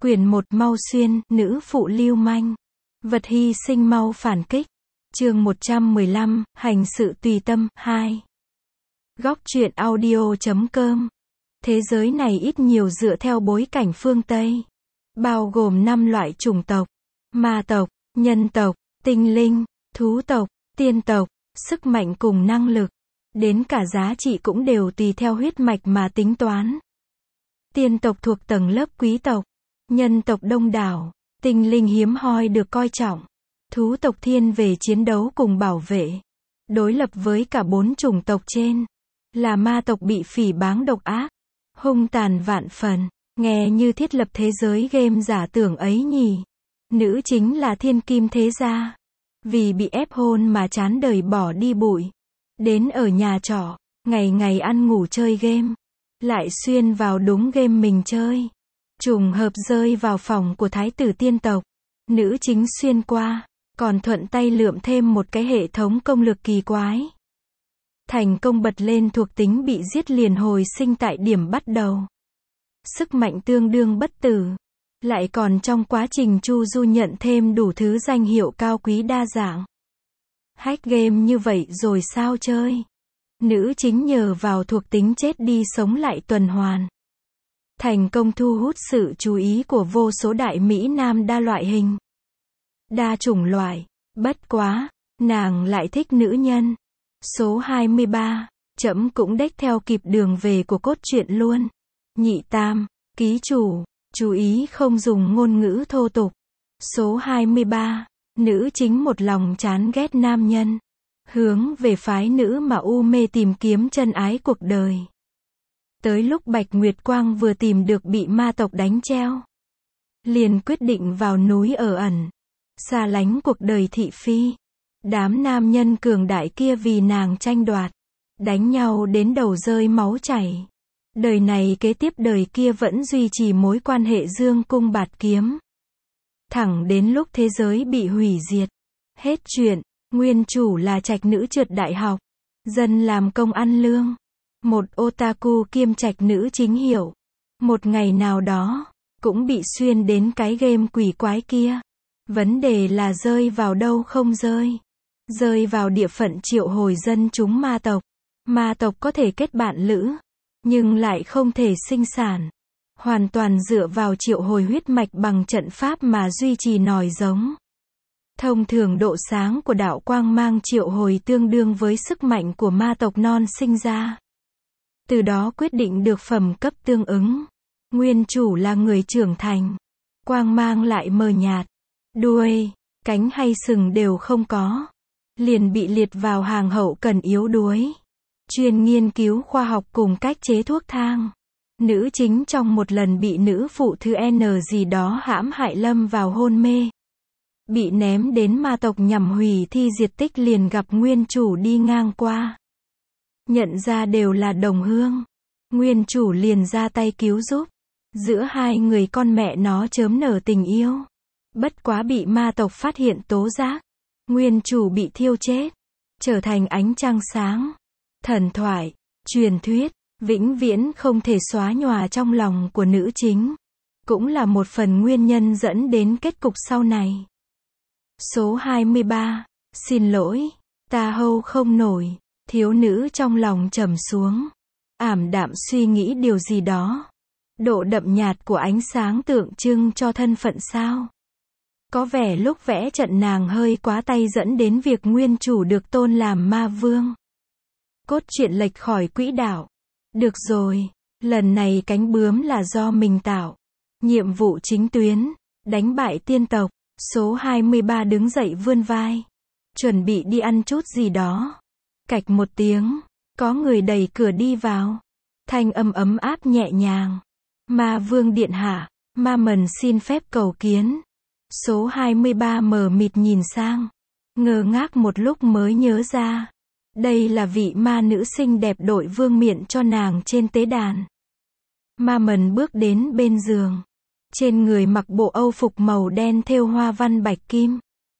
Quyển 1 Mau Xuyên, nữ phụ lưu manh. Vật hy sinh mau phản kích. Chương 115, hành sự tùy tâm, 2. Góc truyện audio.com. Thế giới này ít nhiều dựa theo bối cảnh phương Tây. Bao gồm 5 loại chủng tộc: ma tộc, nhân tộc, tinh linh, thú tộc, tiên tộc, sức mạnh cùng năng lực. Đến cả giá trị cũng đều tùy theo huyết mạch mà tính toán. Tiên tộc thuộc tầng lớp quý tộc, nhân tộc đông đảo, tinh linh hiếm hoi được coi trọng, thú tộc thiên về chiến đấu cùng bảo vệ. Đối lập với cả 4 chủng tộc trên, là ma tộc bị phỉ báng độc ác, hung tàn vạn phần, nghe như thiết lập thế giới game giả tưởng ấy nhỉ. Nữ chính là thiên kim thế gia, vì bị ép hôn mà chán đời bỏ đi bụi, đến ở nhà trọ, ngày ngày ăn ngủ chơi game, lại xuyên vào đúng game mình chơi. Trùng hợp rơi vào phòng của thái tử tiên tộc. Nữ chính xuyên qua, còn thuận tay lượm thêm một cái hệ thống công lực kỳ quái. Thành công bật lên thuộc tính bị giết liền hồi sinh tại điểm bắt đầu. Sức mạnh tương đương bất tử. Lại còn trong quá trình chu du nhận thêm đủ thứ danh hiệu cao quý đa dạng. Hack game như vậy rồi sao chơi? Nữ chính nhờ vào thuộc tính chết đi sống lại tuần hoàn. Thành công thu hút sự chú ý của vô số đại mỹ nam đa loại hình, đa chủng loại. Bất quá, nàng lại thích nữ nhân. Số 23, trẫm cũng đếch theo kịp đường về của cốt truyện luôn. Nhị tam, ký chủ, chú ý không dùng ngôn ngữ thô tục. Số 23, nữ chính một lòng chán ghét nam nhân, hướng về phái nữ mà u mê tìm kiếm chân ái cuộc đời. Tới lúc Bạch Nguyệt Quang vừa tìm được bị ma tộc đánh treo, liền quyết định vào núi ở ẩn, xa lánh cuộc đời thị phi. Đám nam nhân cường đại kia vì nàng tranh đoạt, đánh nhau đến đầu rơi máu chảy. Đời này kế tiếp đời kia vẫn duy trì mối quan hệ dương cung bạt kiếm. Thẳng đến lúc thế giới bị hủy diệt. Hết chuyện, nguyên chủ là trạch nữ trượt đại học, dân làm công ăn lương. Một otaku kiêm trạch nữ chính hiệu. Một ngày nào đó, cũng bị xuyên đến cái game quỷ quái kia. Vấn đề là rơi vào đâu không rơi. Rơi vào địa phận triệu hồi dân chúng ma tộc. Ma tộc có thể kết bạn lữ, nhưng lại không thể sinh sản. Hoàn toàn dựa vào triệu hồi huyết mạch bằng trận pháp mà duy trì nòi giống. Thông thường độ sáng của đạo quang mang triệu hồi tương đương với sức mạnh của ma tộc non sinh ra. Từ đó quyết định được phẩm cấp tương ứng. Nguyên chủ là người trưởng thành. Quang mang lại mờ nhạt. Đuôi, cánh hay sừng đều không có. Liền bị liệt vào hàng hậu cần yếu đuối. Chuyên nghiên cứu khoa học cùng cách chế thuốc thang. Nữ chính trong một lần bị nữ phụ thứ N gì đó hãm hại lâm vào hôn mê. Bị ném đến ma tộc nhằm hủy thi diệt tích liền gặp nguyên chủ đi ngang qua. Nhận ra đều là đồng hương. Nguyên chủ liền ra tay cứu giúp. Giữa hai người con mẹ nó chớm nở tình yêu. Bất quá bị ma tộc phát hiện tố giác. Nguyên chủ bị thiêu chết. Trở thành ánh trăng sáng. Thần thoại, truyền thuyết, vĩnh viễn không thể xóa nhòa trong lòng của nữ chính. Cũng là một phần nguyên nhân dẫn đến kết cục sau này. Số 23, xin lỗi, ta hâu không nổi. Thiếu nữ trong lòng trầm xuống, ảm đạm suy nghĩ điều gì đó. Độ đậm nhạt của ánh sáng tượng trưng cho thân phận sao? Có vẻ lúc vẽ trận nàng hơi quá tay dẫn đến việc nguyên chủ được tôn làm ma vương. Cốt truyện lệch khỏi quỹ đạo. Được rồi, lần này cánh bướm là do mình tạo. Nhiệm vụ chính tuyến, đánh bại tiên tộc. Số 23 đứng dậy vươn vai, chuẩn bị đi ăn chút gì đó. Cạch một tiếng, có người đẩy cửa đi vào. Thanh âm ấm áp nhẹ nhàng. Ma vương điện hạ, ma mần xin phép cầu kiến. Số 23 mờ mịt nhìn sang, ngơ ngác một lúc mới nhớ ra. Đây là vị ma nữ xinh đẹp đội vương miện cho nàng trên tế đàn. Ma mần bước đến bên giường. Trên người mặc bộ âu phục màu đen thêu hoa văn bạch kim.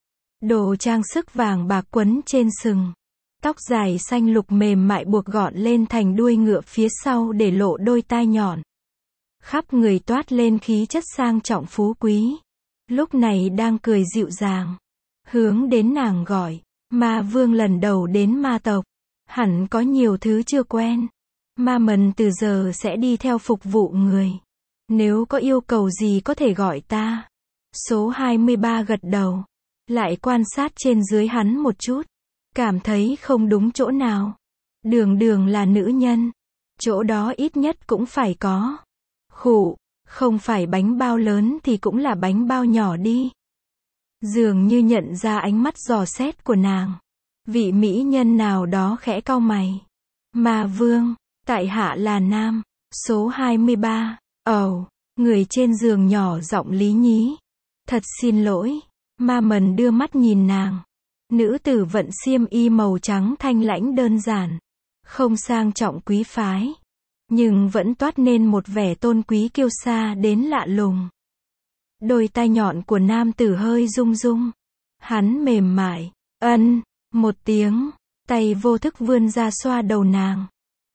Đồ trang sức vàng bạc quấn trên sừng. Tóc dài xanh lục mềm mại buộc gọn lên thành đuôi ngựa phía sau để lộ đôi tai nhọn. khắp người toát lên khí chất sang trọng phú quý. Lúc này đang cười dịu dàng, hướng đến nàng gọi, Ma Vương lần đầu đến ma tộc, hẳn có nhiều thứ chưa quen. Ma Mần từ giờ sẽ đi theo phục vụ người. Nếu có yêu cầu gì có thể gọi ta. Số 23 gật đầu, lại quan sát trên dưới hắn một chút, cảm thấy không đúng chỗ nào. Đường Đường là nữ nhân, chỗ đó ít nhất cũng phải có. Khụ, không phải bánh bao lớn thì cũng là bánh bao nhỏ đi. Dường như nhận ra ánh mắt dò xét của nàng. Vị mỹ nhân nào đó khẽ cau mày. Ma Vương, tại hạ là nam. Số 23. Người trên giường nhỏ giọng lý nhí. Thật xin lỗi. Ma Mần đưa mắt nhìn nàng. Nữ tử vận xiêm y màu trắng thanh lãnh đơn giản, không sang trọng quý phái, nhưng vẫn toát nên một vẻ tôn quý kiêu sa đến lạ lùng. Đôi tai nhọn của nam tử hơi rung rung. Hắn mềm mại, một tiếng, tay vô thức vươn ra xoa đầu nàng.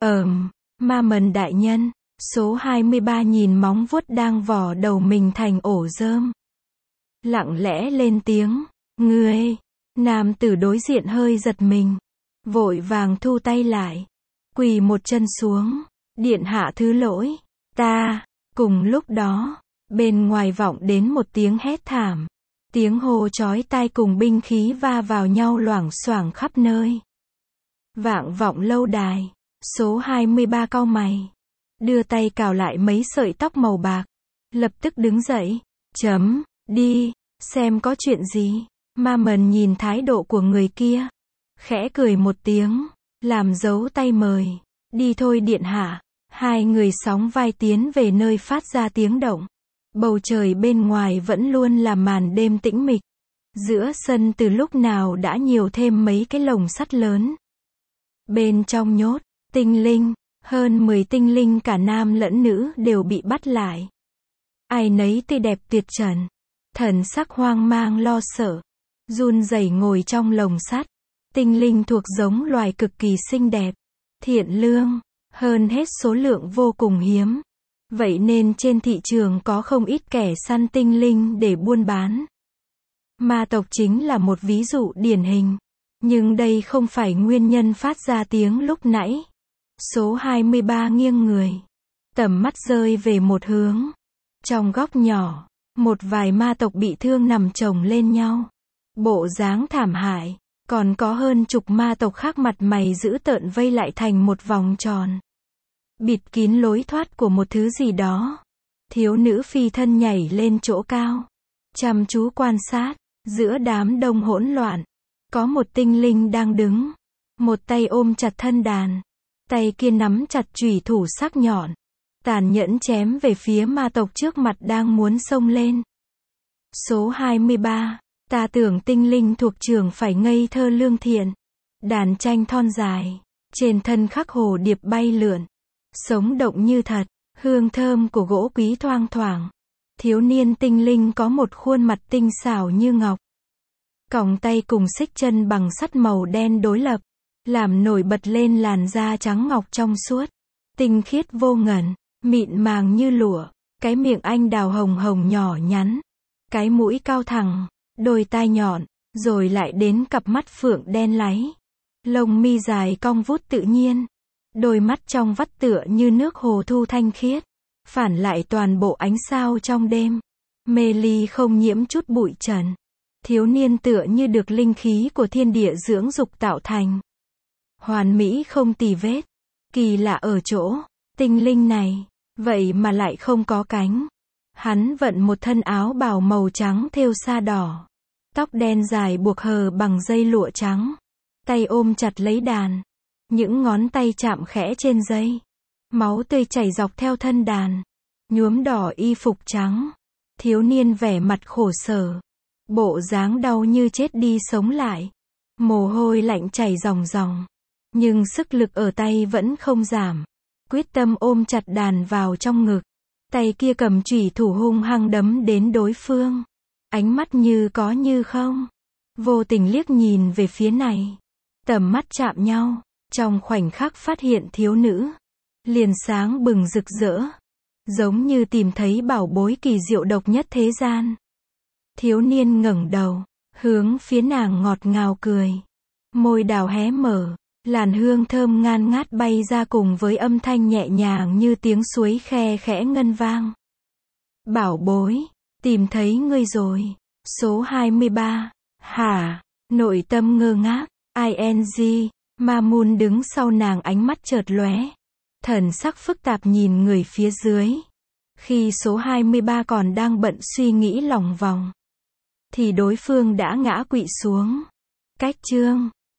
Ma Mần đại nhân. Số 23 nhìn móng vuốt đang vò đầu mình thành ổ rơm. Lặng lẽ lên tiếng, ngươi. Nam tử đối diện hơi giật mình, vội vàng thu tay lại, quỳ một chân xuống, điện hạ thứ lỗi, ta. Cùng lúc đó, bên ngoài vọng đến một tiếng hét thảm, tiếng hô chói tai cùng binh khí va vào nhau loảng xoảng khắp nơi. Vạng vọng lâu đài. Số 23 cau mày, đưa tay cào lại mấy sợi tóc màu bạc, lập tức đứng dậy, đi, xem có chuyện gì. Ma Mần nhìn thái độ của người kia, khẽ cười một tiếng, làm dấu tay mời. Đi thôi điện hạ. Hai người sóng vai tiến về nơi phát ra tiếng động. Bầu trời bên ngoài vẫn luôn là màn đêm tĩnh mịch. Giữa sân từ lúc nào đã nhiều thêm mấy cái lồng sắt lớn. Bên trong nhốt tinh linh, hơn 10 tinh linh cả nam lẫn nữ đều bị bắt lại. Ai nấy tươi đẹp tuyệt trần, thần sắc hoang mang lo sợ, run rẩy ngồi trong lồng sắt. Tinh linh thuộc giống loài cực kỳ xinh đẹp, thiện lương, hơn hết số lượng vô cùng hiếm. Vậy nên trên thị trường có không ít kẻ săn tinh linh để buôn bán. Ma tộc chính là một ví dụ điển hình. Nhưng đây không phải nguyên nhân phát ra tiếng lúc nãy. Số 23 nghiêng người, tầm mắt rơi về một hướng. Trong góc nhỏ, một vài ma tộc bị thương nằm chồng lên nhau, bộ dáng thảm hại. Còn có hơn chục ma tộc khác mặt mày dữ tợn vây lại thành một vòng tròn, bịt kín lối thoát của một thứ gì đó. Thiếu nữ phi thân nhảy lên chỗ cao, chăm chú quan sát. Giữa đám đông hỗn loạn, có một tinh linh đang đứng, một tay ôm chặt thân đàn, tay kia nắm chặt chủy thủ sắc nhọn, tàn nhẫn chém về phía ma tộc trước mặt đang muốn xông lên. Số 23, ta tưởng tinh linh thuộc trường phải ngây thơ lương thiện. Đàn tranh thon dài, trên thân khắc hồ điệp bay lượn, sống động như thật, hương thơm của gỗ quý thoang thoảng. Thiếu niên tinh linh có một khuôn mặt tinh xảo như ngọc. Còng tay cùng xích chân bằng sắt màu đen đối lập, làm nổi bật lên làn da trắng ngọc trong suốt, tinh khiết vô ngần, mịn màng như lụa. Cái miệng anh đào hồng hồng nhỏ nhắn, cái mũi cao thẳng, đôi tai nhọn, rồi lại đến cặp mắt phượng đen láy. Lông mi dài cong vút tự nhiên, đôi mắt trong vắt tựa như nước hồ thu thanh khiết, phản lại toàn bộ ánh sao trong đêm. Mê ly không nhiễm chút bụi trần. Thiếu niên tựa như được linh khí của thiên địa dưỡng dục tạo thành. Hoàn mỹ không tì vết. Kỳ lạ ở chỗ, tinh linh này, vậy mà lại không có cánh. Hắn vận một thân áo bào màu trắng thêu sa đỏ. Tóc đen dài buộc hờ bằng dây lụa trắng. Tay ôm chặt lấy đàn. Những ngón tay chạm khẽ trên dây. Máu tươi chảy dọc theo thân đàn, nhuốm đỏ y phục trắng. Thiếu niên vẻ mặt khổ sở, bộ dáng đau như chết đi sống lại. Mồ hôi lạnh chảy ròng ròng, nhưng sức lực ở tay vẫn không giảm. Quyết tâm ôm chặt đàn vào trong ngực. Tay kia cầm chủy thủ hung hăng đấm đến đối phương. Ánh mắt như có như không, vô tình liếc nhìn về phía này. Tầm mắt chạm nhau, trong khoảnh khắc phát hiện thiếu nữ, liền sáng bừng rực rỡ. giống như tìm thấy bảo bối kỳ diệu độc nhất thế gian. Thiếu niên ngẩng đầu, hướng phía nàng ngọt ngào cười. Môi đào hé mở, làn hương thơm ngan ngát bay ra cùng với âm thanh nhẹ nhàng như tiếng suối khe khẽ ngân vang. Bảo bối, tìm thấy ngươi rồi. Số 23. Hả? Nội tâm ngơ ngác. ING. Mamun đứng sau nàng, ánh mắt chợt lóe. Thần sắc phức tạp nhìn người phía dưới. Khi số 23 còn đang bận suy nghĩ lòng vòng, thì đối phương đã ngã quỵ xuống. Cách chương